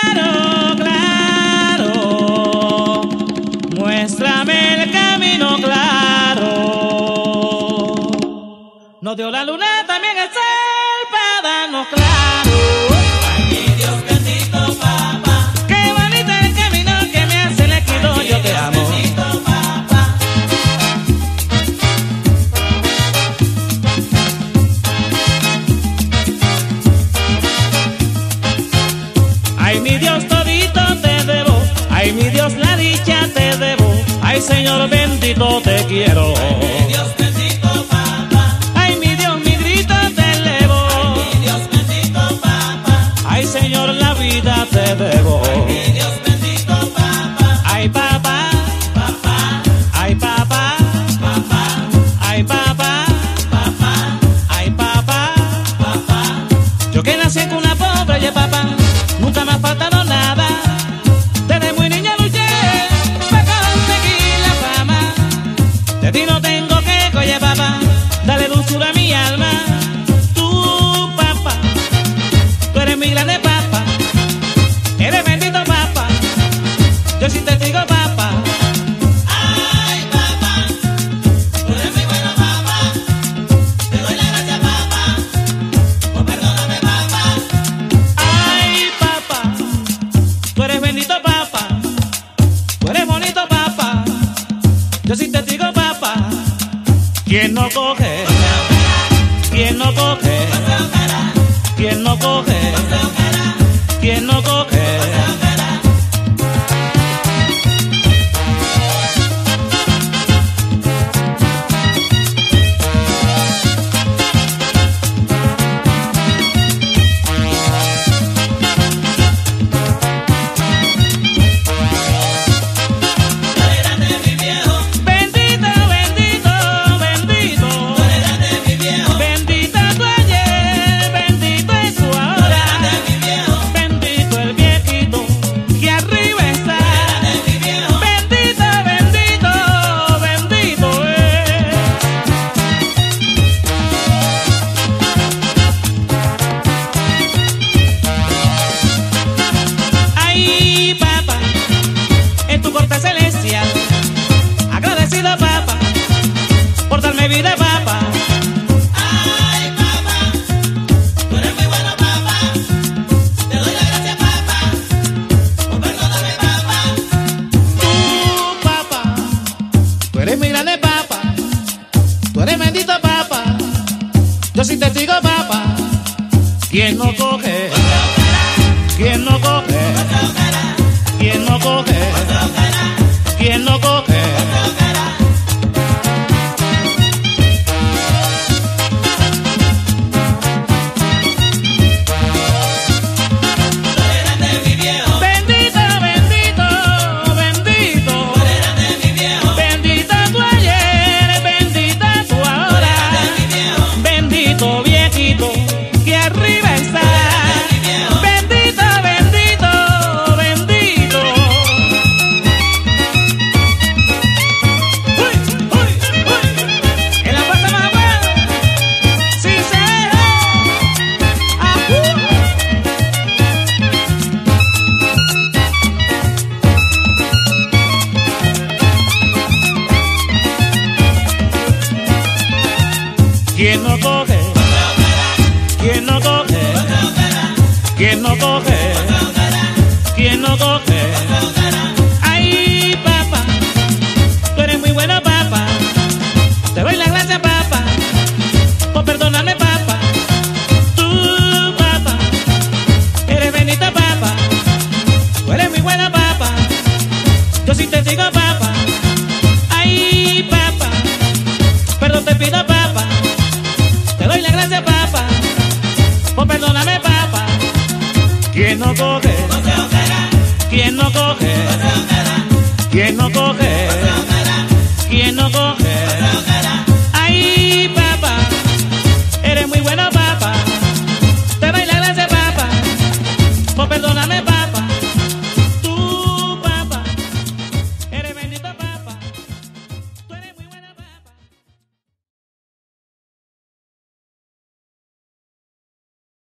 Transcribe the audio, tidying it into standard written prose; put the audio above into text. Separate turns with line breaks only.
claro, claro, muéstrame el camino claro. Nos dio la luna, también el sol para darnos claro.
Ay, mi Dios bendito, papá.
Qué bonito el camino que me hace elegido, yo te amo.
Bendito, papá.
Ay, mi Dios, todito te debo. Ay, mi Dios, la dicha te debo. Ay, Señor bendito, te quiero.
Mi Dios bendito, papá.
Ay, mi Dios, mi grito te elevo.
Mi Dios bendito, papá.
Ay, Señor, la vida te debo.
Mi Dios bendito, papá.
Ay, papá,
Papá,
ay, papá,
papá,
ay, papá,
papá,
ay, papá.
papá.
Yo que nací en una pobre, oye, papá, nunca me ha faltado nada. Desde muy niña luché para conseguir la fama. De ti no tengo que, oye, papá, dale dulzura a mi alma. Tú, papá, tú eres mi grande papá. Eres bendito papá. Yo sí te digo papá.
Ay, papá, tú eres muy bueno, papá. Te doy la gracia, papá. Oh, perdóname, papá.
Ay, papá, tú eres bendito papá. Tú eres bonito papá. Yo sí te digo papá. ¿Quién no coge? ¿Quién no coge? ¿Quién no coge? ¿Quién no coge?
Tú eres grande, mi viejo.
Bendito, bendito, bendito.
Tú eres grande, mi viejo.
Bendita tú ayer, bendito es tu
Tú eres
ahora.
grande, mi viejo.
Bendito el viejito que arriba está.
Grande, mi viejo.
Bendito, bendito, bendito es. Ay, papá, en tu corte celestial, agradecido papá, por darme vida papá.
Ay, papá, tú eres muy bueno, papá. Te doy la gracia, papá. Oh, perdóname, papá.
Tú, papá, tú eres mi grande papá. Tú eres bendito papá. Yo sí te digo papá. ¿Quién no coge? ¿Quién no coge? ¿Quién no coge? ¿Quién no coge?
Tú eres grande, mi viejo.
Bendito, bendito, bendito.
Tú eres grande, mi viejo.
Bendita tú ayer, bendita tú ahora.
Mi viejo.
Bendito viejito que arriba está. Bendito, bendito, bendito. ¡Uy, uy, uy! En la puerta más buena. ¡Sí se deja! ¡Ajú! ¿Quién no coge? ¿Quién no coge? ¿Quién no coge? ¿Quién no coge? Ay, papá, tú eres muy buena papá. Te doy la gracia papá, por perdonarme papá. Tú, papá, eres bendita papá. Tú eres muy buena papá. Yo sí te digo papá. Ay, papá, perdón te pido papá. Te doy la gracia papá, por perdóname papá. ¿Quién no coge? ¿Quién no coge? ¿Quién no coge? ¿Quién no coge?